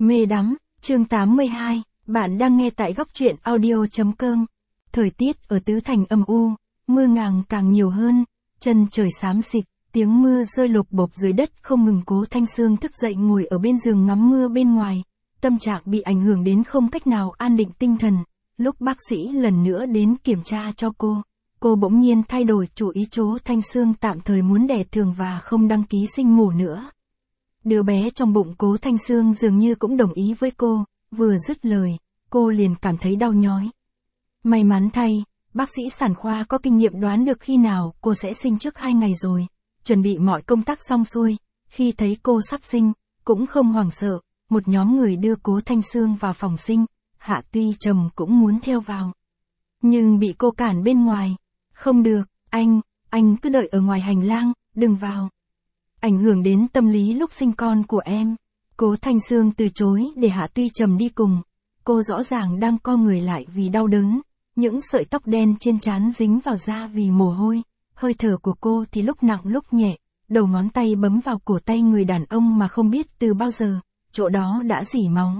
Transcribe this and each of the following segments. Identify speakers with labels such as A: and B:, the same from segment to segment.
A: Mê đắm, chương 82, bạn đang nghe tại góc truyện audio.com. Thời tiết ở Tứ Thành âm u, mưa ngàng càng nhiều hơn, chân trời xám xịt, tiếng mưa rơi lộp bộp dưới đất không ngừng. Cố Thanh Sương thức dậy ngồi ở bên giường ngắm mưa bên ngoài, tâm trạng bị ảnh hưởng đến không cách nào an định tinh thần. Lúc bác sĩ lần nữa đến kiểm tra cho cô bỗng nhiên thay đổi chủ ý. Cố Thanh Sương tạm thời muốn đẻ thường và không đăng ký sinh mổ nữa. Đứa bé trong bụng Cố Thanh Sương dường như cũng đồng ý với cô, vừa dứt lời, cô liền cảm thấy đau nhói. May mắn thay, bác sĩ sản khoa có kinh nghiệm đoán được khi nào cô sẽ sinh trước 2 ngày rồi, chuẩn bị mọi công tác xong xuôi, khi thấy cô sắp sinh, cũng không hoảng sợ, một nhóm người đưa Cố Thanh Sương vào phòng sinh, Hạ Tuy Trầm cũng muốn theo vào. Nhưng bị cô cản bên ngoài, không được, anh cứ đợi ở ngoài hành lang, đừng vào. Ảnh hưởng đến tâm lý lúc sinh con của em. Cố Thanh Sương từ chối để Hạ Tuy Trầm đi cùng. Cô rõ ràng đang co người lại vì đau đớn, những sợi tóc đen trên trán dính vào da vì mồ hôi, hơi thở của cô thì lúc nặng lúc nhẹ, đầu ngón tay bấm vào cổ tay người đàn ông mà không biết từ bao giờ, chỗ đó đã rỉ máu.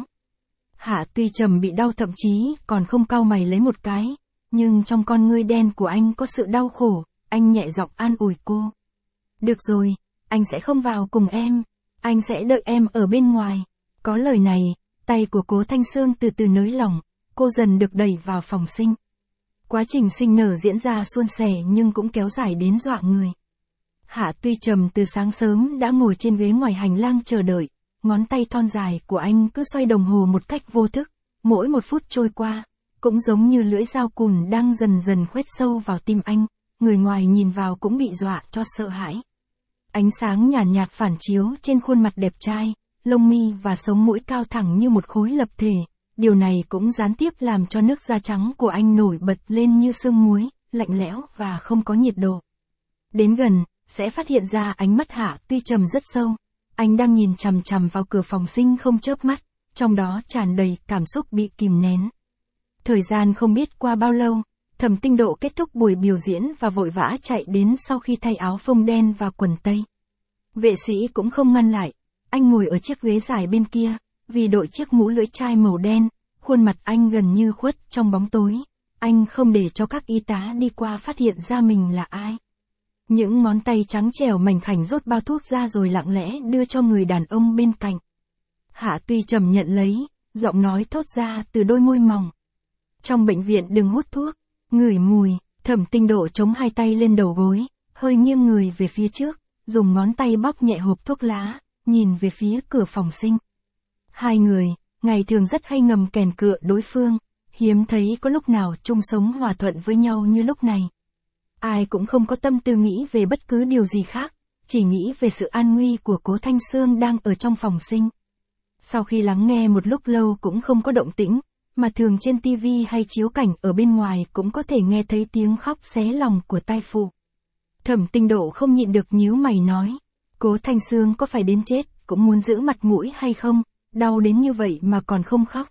A: Hạ Tuy Trầm bị đau thậm chí còn không cau mày lấy một cái, nhưng trong con ngươi đen của anh có sự đau khổ, anh nhẹ giọng an ủi cô. Được rồi, anh sẽ không vào cùng em, anh sẽ đợi em ở bên ngoài. Có lời này, tay của Cố Thanh Sương từ từ nới lỏng, cô dần được đẩy vào phòng sinh. Quá trình sinh nở diễn ra suôn sẻ nhưng cũng kéo dài đến dọa người. Hạ Tuy Trầm từ sáng sớm đã ngồi trên ghế ngoài hành lang chờ đợi, ngón tay thon dài của anh cứ xoay đồng hồ một cách vô thức, mỗi một phút trôi qua, cũng giống như lưỡi dao cùn đang dần dần khoét sâu vào tim anh, người ngoài nhìn vào cũng bị dọa cho sợ hãi. Ánh sáng nhàn nhạt phản chiếu trên khuôn mặt đẹp trai, lông mi và sống mũi cao thẳng như một khối lập thể, điều này cũng gián tiếp làm cho nước da trắng của anh nổi bật lên như sương muối, lạnh lẽo và không có nhiệt độ. Đến gần, sẽ phát hiện ra ánh mắt Hạ Tuy Trầm rất sâu, anh đang nhìn chằm chằm vào cửa phòng sinh không chớp mắt, trong đó tràn đầy cảm xúc bị kìm nén. Thời gian không biết qua bao lâu, Thẩm Tinh Độ kết thúc buổi biểu diễn và vội vã chạy đến sau khi thay áo phông đen và quần tây. Vệ sĩ cũng không ngăn lại, anh ngồi ở chiếc ghế dài bên kia, vì đội chiếc mũ lưỡi chai màu đen, khuôn mặt anh gần như khuất trong bóng tối, anh không để cho các y tá đi qua phát hiện ra mình là ai. Những ngón tay trắng trẻo mảnh khảnh rút bao thuốc ra rồi lặng lẽ đưa cho người đàn ông bên cạnh. Hạ Tuy Trầm nhận lấy, giọng nói thốt ra từ đôi môi mỏng. Trong bệnh viện đừng hút thuốc, ngửi mùi. Thẩm Tinh Độ chống hai tay lên đầu gối, hơi nghiêng người về phía trước, dùng ngón tay bóp nhẹ hộp thuốc lá, nhìn về phía cửa phòng sinh. Hai người, ngày thường rất hay ngầm kèn cựa đối phương, hiếm thấy có lúc nào chung sống hòa thuận với nhau như lúc này. Ai cũng không có tâm tư nghĩ về bất cứ điều gì khác, chỉ nghĩ về sự an nguy của Cố Thanh Sương đang ở trong phòng sinh. Sau khi lắng nghe một lúc lâu cũng không có động tĩnh, mà thường trên TV hay chiếu cảnh ở bên ngoài cũng có thể nghe thấy tiếng khóc xé lòng của tai phụ. Thẩm Tinh Độ không nhịn được nhíu mày nói, Cố Thanh Sương có phải đến chết cũng muốn giữ mặt mũi hay không, đau đến như vậy mà còn không khóc.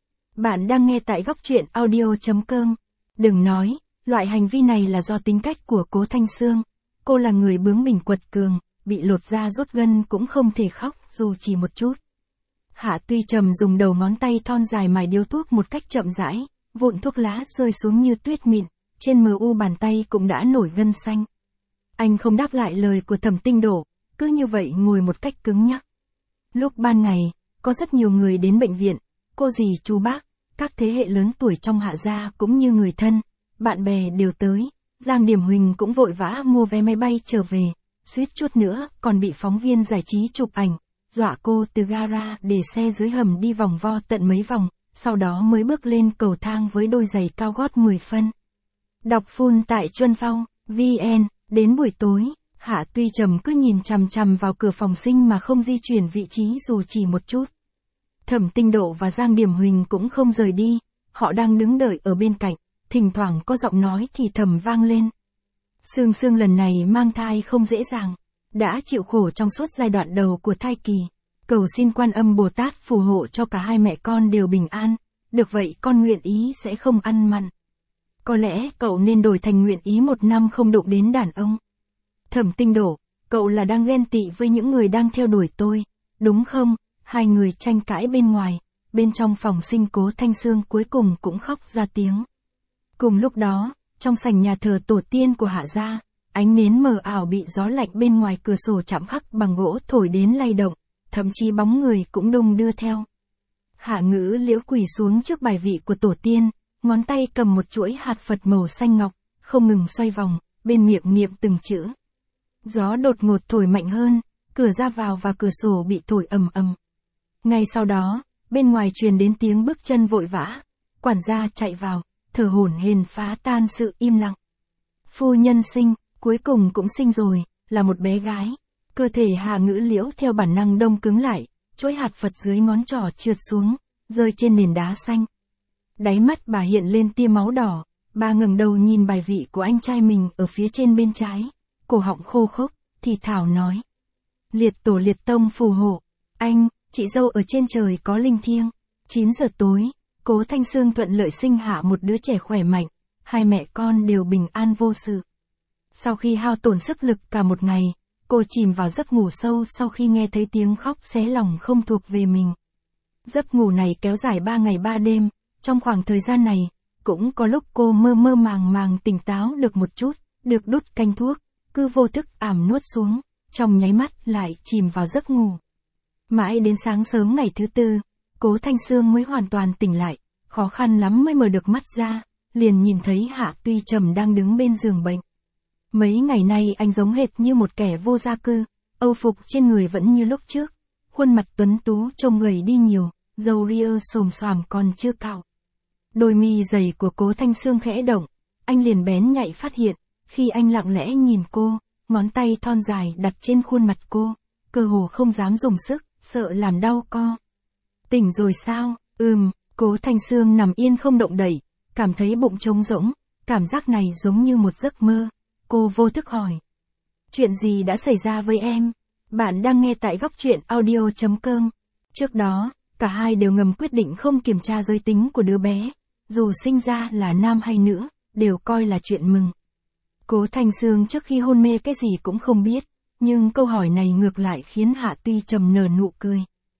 A: Bạn đang nghe tại góc truyện audio.com. Đừng nói, loại hành vi này là do tính cách của Cố Thanh Sương. Cô là người bướng bỉnh quật cường, bị lột da rút gân cũng không thể khóc dù chỉ một chút. Hạ Tuy Trầm dùng đầu ngón tay thon dài mài điếu thuốc một cách chậm rãi, vụn thuốc lá rơi xuống như tuyết mịn, trên mu bàn tay cũng đã nổi gân xanh. Anh không đáp lại lời của Thẩm Tinh Độ, cứ như vậy ngồi một cách cứng nhắc. Lúc ban ngày, có rất nhiều người đến bệnh viện, cô dì chú bác, các thế hệ lớn tuổi trong Hạ gia cũng như người thân, bạn bè đều tới, Giang Điểm Huỳnh cũng vội vã mua vé máy bay trở về, suýt chút nữa còn bị phóng viên giải trí chụp ảnh, dọa cô từ gara để xe dưới hầm đi vòng vo tận mấy vòng, sau đó mới bước lên cầu thang với đôi giày cao gót 10 phân. Đọc full tại Chuân Phong, VN, đến buổi tối, Hạ Tuy Trầm cứ nhìn chằm chằm vào cửa phòng sinh mà không di chuyển vị trí dù chỉ một chút. Thẩm Tinh Độ và Giang Điểm Huỳnh cũng không rời đi, họ đang đứng đợi ở bên cạnh, thỉnh thoảng có giọng nói thì thầm vang lên. Sương Sương lần này mang thai không dễ dàng, đã chịu khổ trong suốt giai đoạn đầu của thai kỳ, cầu xin Quan Âm Bồ Tát phù hộ cho cả hai mẹ con đều bình an, được vậy con nguyện ý sẽ không ăn mặn. Có lẽ cậu nên đổi thành nguyện ý 1 năm không đụng đến đàn ông. Thẩm Tinh Độ, cậu là đang ghen tị với những người đang theo đuổi tôi, đúng không? hai người tranh cãi bên ngoài, bên trong phòng sinh Cố Thanh Sương cuối cùng cũng khóc ra tiếng. Cùng lúc đó, trong sảnh nhà thờ tổ tiên của Hạ gia, ánh nến mờ ảo bị gió lạnh bên ngoài cửa sổ chạm khắc bằng gỗ thổi đến lay động, thậm chí bóng người cũng đung đưa theo. Hạ Ngữ Liễu quỳ xuống trước bài vị của tổ tiên, ngón tay cầm một chuỗi hạt Phật màu xanh ngọc, không ngừng xoay vòng, bên miệng niệm từng chữ. Gió đột ngột thổi mạnh hơn, cửa ra vào và cửa sổ bị thổi ầm ầm. Ngay sau đó, bên ngoài truyền đến tiếng bước chân vội vã, quản gia chạy vào, thở hổn hển phá tan sự im lặng. Phu nhân sinh, cuối cùng cũng sinh rồi, là một bé gái. Cơ thể Hạ Ngữ Liễu theo bản năng đông cứng lại, chuỗi hạt Phật dưới ngón trỏ trượt xuống, rơi trên nền đá xanh. Đáy mắt bà hiện lên tia máu đỏ, bà ngẩng đầu nhìn bài vị của anh trai mình ở phía trên bên trái, cổ họng khô khốc, thì thào nói. Liệt tổ liệt tông phù hộ, anh, chị dâu ở trên trời có linh thiêng. 9 giờ tối, Cố Thanh Sương thuận lợi sinh hạ một đứa trẻ khỏe mạnh, hai mẹ con đều bình an vô sự. Sau khi hao tổn sức lực cả một ngày, cô chìm vào giấc ngủ sâu sau khi nghe thấy tiếng khóc xé lòng không thuộc về mình. Giấc ngủ này kéo dài 3 ngày 3 đêm, trong khoảng thời gian này, cũng có lúc cô mơ mơ màng màng tỉnh táo được một chút, được đút canh thuốc, cứ vô thức ảm nuốt xuống, trong nháy mắt lại chìm vào giấc ngủ. Mãi đến sáng sớm ngày thứ tư, Cố Thanh Sương mới hoàn toàn tỉnh lại, khó khăn lắm mới mở được mắt ra, liền nhìn thấy Hạ Tuy Trầm đang đứng bên giường bệnh. Mấy ngày nay anh giống hệt như một kẻ vô gia cư, âu phục trên người vẫn như lúc trước, khuôn mặt tuấn tú trông gầy đi nhiều, râu ria xồm xoàm còn chưa cạo. Đôi mi dày của Cố Thanh Sương khẽ động, anh liền bén nhạy phát hiện, khi anh lặng lẽ nhìn cô, ngón tay thon dài đặt trên khuôn mặt cô, cơ hồ không dám dùng sức, sợ làm đau co. Tỉnh rồi sao? Cố Thanh Sương nằm yên không động đậy, cảm thấy bụng trống rỗng, cảm giác này giống như một giấc mơ. Cô vô thức hỏi. Chuyện gì đã xảy ra với em? Bạn đang nghe tại góc truyện audio.com. Trước đó, cả hai đều ngầm quyết định không kiểm tra giới tính của đứa bé, dù sinh ra là nam hay nữ, đều coi là chuyện mừng. Cố Thanh Sương trước khi hôn mê cái gì cũng không biết, nhưng câu hỏi này ngược lại khiến Hạ Tuy Trầm nở nụ cười.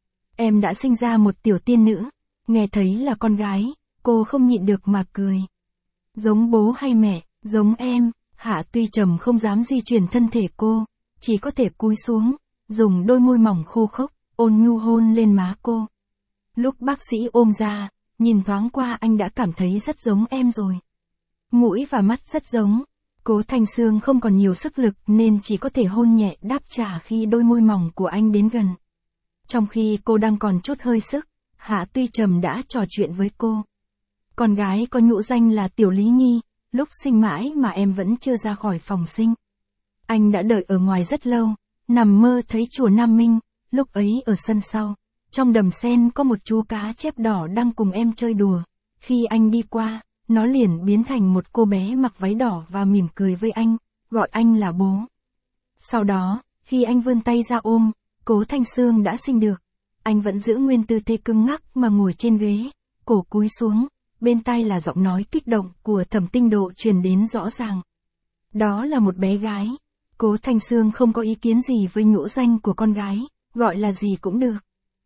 A: Em đã sinh ra một tiểu tiên nữ, nghe thấy là con gái, cô không nhịn được mà cười. Giống bố hay mẹ, giống em. Hạ Tuy Trầm không dám di chuyển thân thể cô, chỉ có thể cúi xuống, dùng đôi môi mỏng khô khốc, ôn nhu hôn lên má cô. Lúc bác sĩ ôm ra, nhìn thoáng qua anh đã cảm thấy rất giống em rồi. Mũi và mắt rất giống. Cố Thanh Sương không còn nhiều sức lực nên chỉ có thể hôn nhẹ đáp trả khi đôi môi mỏng của anh đến gần. Trong khi cô đang còn chút hơi sức, Hạ Tuy Trầm đã trò chuyện với cô. Con gái có nhũ danh là Tiểu Lý Nhi. Lúc sinh mãi mà em vẫn chưa ra khỏi phòng sinh. Anh đã đợi ở ngoài rất lâu, nằm mơ thấy chùa Nam Minh, lúc ấy ở sân sau, trong đầm sen có một chú cá chép đỏ đang cùng em chơi đùa. Khi anh đi qua, nó liền biến thành một cô bé mặc váy đỏ và mỉm cười với anh, gọi anh là bố. Sau đó, khi anh vươn tay ra ôm, Cố Thanh Sương đã sinh được. Anh vẫn giữ nguyên tư thế cứng ngắc mà ngồi trên ghế, cổ cúi xuống. Bên tai là giọng nói kích động của Thẩm Tinh Độ truyền đến rõ ràng. Đó là một bé gái. Cố Thanh Sương không có ý kiến gì với nhũ danh của con gái, gọi là gì cũng được.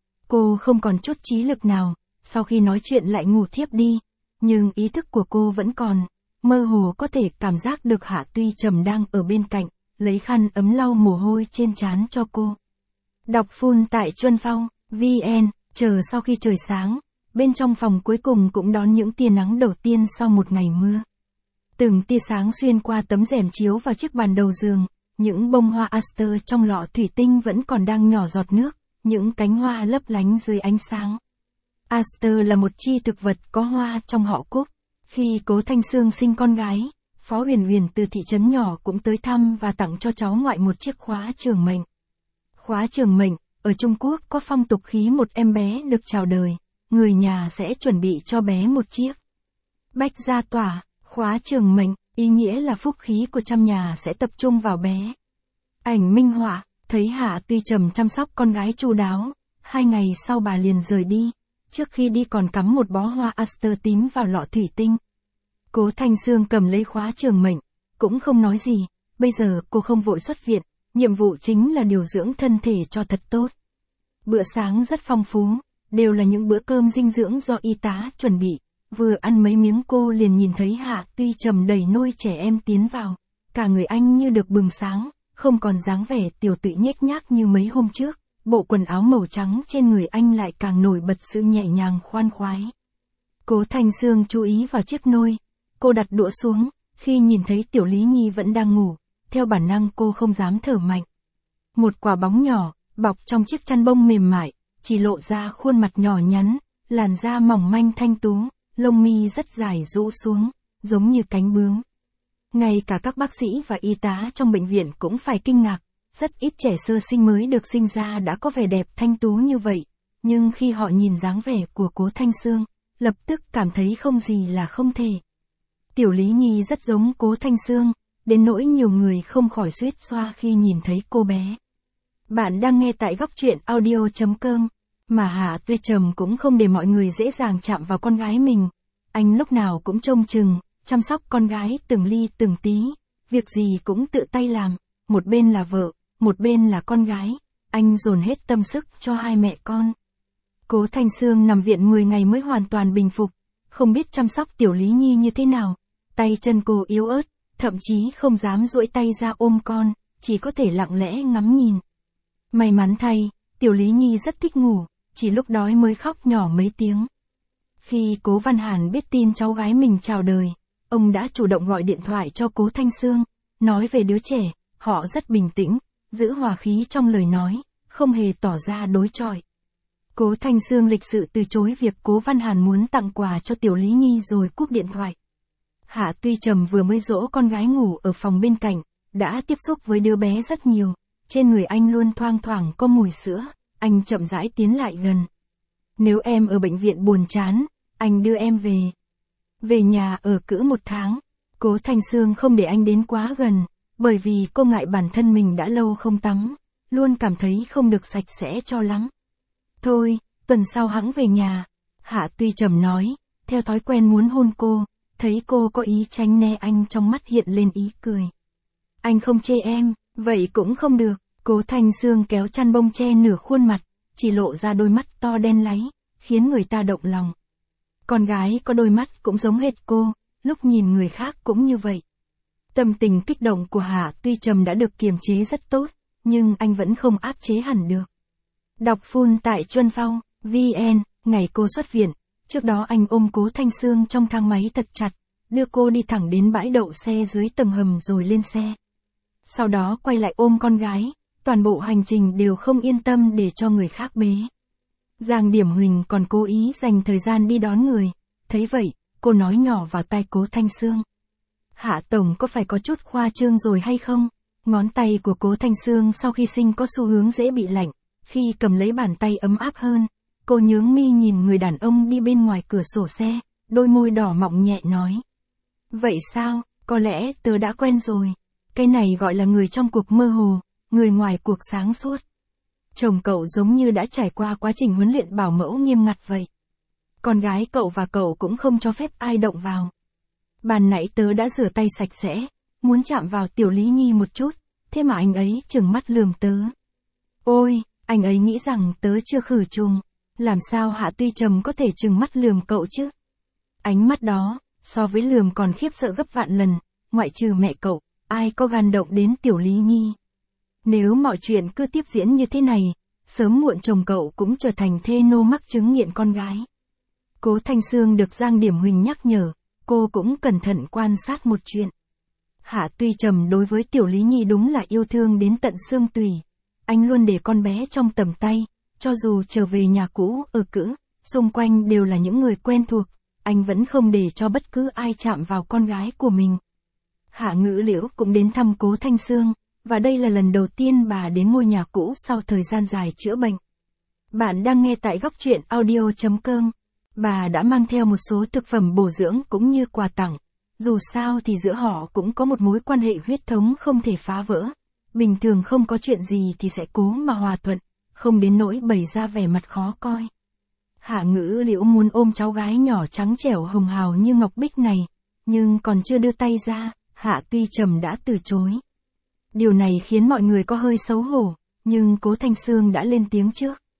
A: Cô không còn chút trí lực nào, sau khi nói chuyện lại ngủ thiếp đi, nhưng ý thức của cô vẫn còn, mơ hồ có thể cảm giác được Hạ Tuy Trầm đang ở bên cạnh, lấy khăn ấm lau mồ hôi trên trán cho cô. Đọc full tại Chuân Phong, VN, chờ sau khi trời sáng. Bên trong phòng cuối cùng cũng đón những tia nắng đầu tiên sau một ngày mưa. Từng tia sáng xuyên qua tấm rèm chiếu vào chiếc bàn đầu giường, những bông hoa aster trong lọ thủy tinh vẫn còn đang nhỏ giọt nước, những cánh hoa lấp lánh dưới ánh sáng. Aster là một chi thực vật có hoa trong họ Cúc. Khi Cố Thanh Sương sinh con gái, Phó Huyền Huyền từ thị trấn nhỏ cũng tới thăm và tặng cho cháu ngoại một chiếc khóa trường mệnh. Khóa trường mệnh, ở Trung Quốc có phong tục khi một em bé được chào đời, người nhà sẽ chuẩn bị cho bé một chiếc bách gia tỏa, khóa trường mệnh, ý nghĩa là phúc khí của trăm nhà sẽ tập trung vào bé. Ảnh minh họa, thấy Hạ Tuy Trầm chăm sóc con gái chu đáo, 2 ngày sau bà liền rời đi, trước khi đi còn cắm một bó hoa aster tím vào lọ thủy tinh. Cố Thanh Sương cầm lấy khóa trường mệnh, cũng không nói gì, bây giờ cô không vội xuất viện, nhiệm vụ chính là điều dưỡng thân thể cho thật tốt. Bữa sáng rất phong phú, đều là những bữa cơm dinh dưỡng do y tá chuẩn bị. Vừa ăn mấy miếng cô liền nhìn thấy Hạ Tuy Trầm đẩy nôi trẻ em tiến vào. Cả người anh như được bừng sáng, không còn dáng vẻ tiểu tụy nhếch nhác như mấy hôm trước. Bộ quần áo màu trắng trên người anh lại càng nổi bật sự nhẹ nhàng khoan khoái. Cố Thanh Sương chú ý vào chiếc nôi. Cô đặt đũa xuống, khi nhìn thấy Tiểu Lý Nhi vẫn đang ngủ, theo bản năng cô không dám thở mạnh. Một quả bóng nhỏ, bọc trong chiếc chăn bông mềm mại, chỉ lộ ra khuôn mặt nhỏ nhắn, làn da mỏng manh thanh tú, lông mi rất dài rũ xuống, giống như cánh bướm. Ngay cả các bác sĩ và y tá trong bệnh viện cũng phải kinh ngạc, rất ít trẻ sơ sinh mới được sinh ra đã có vẻ đẹp thanh tú như vậy, nhưng khi họ nhìn dáng vẻ của Cố Thanh Sương, lập tức cảm thấy không gì là không thể. Tiểu Lý Nhi rất giống Cố Thanh Sương, đến nỗi nhiều người không khỏi suýt xoa khi nhìn thấy cô bé. Bạn đang nghe tại góc truyện audio.com, mà Hạ Tuy Trầm cũng không để mọi người dễ dàng chạm vào con gái mình. Anh lúc nào cũng trông chừng, chăm sóc con gái từng ly từng tí, việc gì cũng tự tay làm, một bên là vợ, một bên là con gái, anh dồn hết tâm sức cho hai mẹ con. Cố Thanh Sương nằm viện 10 ngày mới hoàn toàn bình phục, không biết chăm sóc Tiểu Lý Nhi như thế nào, tay chân cô yếu ớt, thậm chí không dám duỗi tay ra ôm con, chỉ có thể lặng lẽ ngắm nhìn. May mắn thay, Tiểu Lý Nhi rất thích ngủ, chỉ lúc đói mới khóc nhỏ mấy tiếng. Khi Cố Văn Hàn biết tin cháu gái mình chào đời, ông đã chủ động gọi điện thoại cho Cố Thanh Sương, nói về đứa trẻ, họ rất bình tĩnh, giữ hòa khí trong lời nói, không hề tỏ ra đối chọi. Cố Thanh Sương lịch sự từ chối việc Cố Văn Hàn muốn tặng quà cho Tiểu Lý Nhi rồi cúp điện thoại. Hạ Tuy Trầm vừa mới dỗ con gái ngủ ở phòng bên cạnh, đã tiếp xúc với đứa bé rất nhiều, trên người anh luôn thoang thoảng có mùi sữa, anh chậm rãi tiến lại gần. Nếu em ở bệnh viện buồn chán, anh đưa em về. Về nhà ở cữ 1 tháng, Cố Thanh Sương không để anh đến quá gần, bởi vì cô ngại bản thân mình đã lâu không tắm, luôn cảm thấy không được sạch sẽ cho lắm. Thôi, tuần sau hẵng về nhà, Hạ Tuy Trầm nói, theo thói quen muốn hôn cô, thấy cô có ý tránh né anh trong mắt hiện lên ý cười. Anh không chê em, vậy cũng không được, Cố Thanh Sương kéo chăn bông che nửa khuôn mặt, chỉ lộ ra đôi mắt to đen láy, khiến người ta động lòng. Con gái có đôi mắt cũng giống hệt cô, lúc nhìn người khác cũng như vậy. Tâm tình kích động của Hạ Tuy Trầm đã được kiềm chế rất tốt, nhưng anh vẫn không áp chế hẳn được. Đọc full tại Chuân Phong, VN, ngày cô xuất viện, trước đó anh ôm Cố Thanh Sương trong thang máy thật chặt, đưa cô đi thẳng đến bãi đậu xe dưới tầng hầm rồi lên xe. Sau đó quay lại ôm con gái, toàn bộ hành trình đều không yên tâm để cho người khác bế. Giang Điểm Huỳnh còn cố ý dành thời gian đi đón người, thấy vậy, cô nói nhỏ vào tai Cố Thanh Sương. Hạ Tổng có phải có chút khoa trương rồi hay không? Ngón tay của Cố Thanh Sương sau khi sinh có xu hướng dễ bị lạnh, khi cầm lấy bàn tay ấm áp hơn, cô nhướng mi nhìn người đàn ông đi bên ngoài cửa sổ xe, đôi môi đỏ mọng nhẹ nói. Vậy sao, có lẽ tớ đã quen rồi. Cái này gọi là người trong cuộc mơ hồ, người ngoài cuộc sáng suốt. Chồng cậu giống như đã trải qua quá trình huấn luyện bảo mẫu nghiêm ngặt vậy. Con gái cậu và cậu cũng không cho phép ai động vào. Ban nãy tớ đã rửa tay sạch sẽ, muốn chạm vào Tiểu Lý Nhi một chút, thế mà anh ấy trừng mắt lườm tớ. Ôi, anh ấy nghĩ rằng tớ chưa khử trùng, làm sao Hạ Tuy Trầm có thể trừng mắt lườm cậu chứ? Ánh mắt đó, so với lườm còn khiếp sợ gấp vạn lần, ngoại trừ mẹ cậu, ai có gan động đến Tiểu Lý Nhi. Nếu mọi chuyện cứ tiếp diễn như thế này, sớm muộn chồng cậu cũng trở thành thê nô mắc chứng nghiện con gái. Cố Thanh Sương được Giang Điểm Huỳnh nhắc nhở, cô cũng cẩn thận quan sát một chuyện. Hạ Tuy Trầm đối với Tiểu Lý Nhi đúng là yêu thương đến tận xương tủy. Anh luôn để con bé trong tầm tay, cho dù trở về nhà cũ ở cữ, xung quanh đều là những người quen thuộc, anh vẫn không để cho bất cứ ai chạm vào con gái của mình. Hạ Ngữ Liễu cũng đến thăm Cố Thanh Sương, và đây là lần đầu tiên bà đến ngôi nhà cũ sau thời gian dài chữa bệnh. Bạn đang nghe tại góc truyện audio.com. Bà đã mang theo một số thực phẩm bổ dưỡng cũng như quà tặng. Dù sao thì giữa họ cũng có một mối quan hệ huyết thống không thể phá vỡ. Bình thường không có chuyện gì thì sẽ cố mà hòa thuận, không đến nỗi bày ra vẻ mặt khó coi. Hạ Ngữ Liễu muốn ôm cháu gái nhỏ trắng trẻo hồng hào như ngọc bích này, nhưng còn chưa đưa tay ra, Hạ Tuy Trầm đã từ chối. Điều này khiến mọi người có hơi xấu hổ, nhưng Cố Thanh Sương đã lên tiếng trước.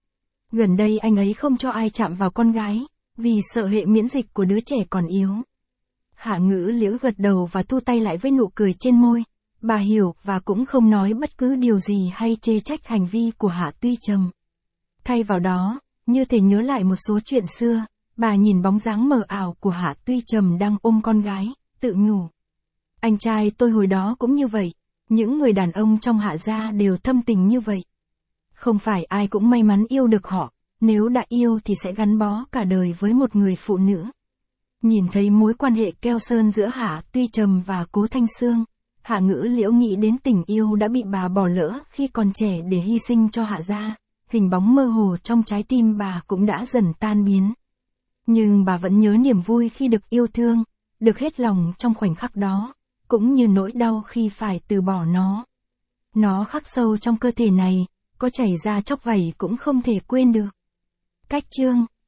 A: Gần đây anh ấy không cho ai chạm vào con gái, vì sợ hệ miễn dịch của đứa trẻ còn yếu. Hạ Ngữ Liễu gật đầu và thu tay lại với nụ cười trên môi. Bà hiểu và cũng không nói bất cứ điều gì hay chê trách hành vi của Hạ Tuy Trầm. Thay vào đó, như thể nhớ lại một số chuyện xưa, bà nhìn bóng dáng mờ ảo của Hạ Tuy Trầm đang ôm con gái, tự nhủ. Anh trai tôi hồi đó cũng như vậy, những người đàn ông trong Hạ gia đều thâm tình như vậy. Không phải ai cũng may mắn yêu được họ, nếu đã yêu thì sẽ gắn bó cả đời với một người phụ nữ. Nhìn thấy mối quan hệ keo sơn giữa Hạ Tuy Trầm và Cố Thanh Sương, Hạ Ngữ Liễu nghĩ đến tình yêu đã bị bà bỏ lỡ khi còn trẻ để hy sinh cho Hạ gia, hình bóng mơ hồ trong trái tim bà cũng đã dần tan biến. Nhưng bà vẫn nhớ niềm vui khi được yêu thương, được hết lòng trong khoảnh khắc đó, cũng như nỗi đau khi phải từ bỏ nó. Nó khắc sâu trong cơ thể này, có chảy ra chóc vảy cũng không thể quên được. Cách chương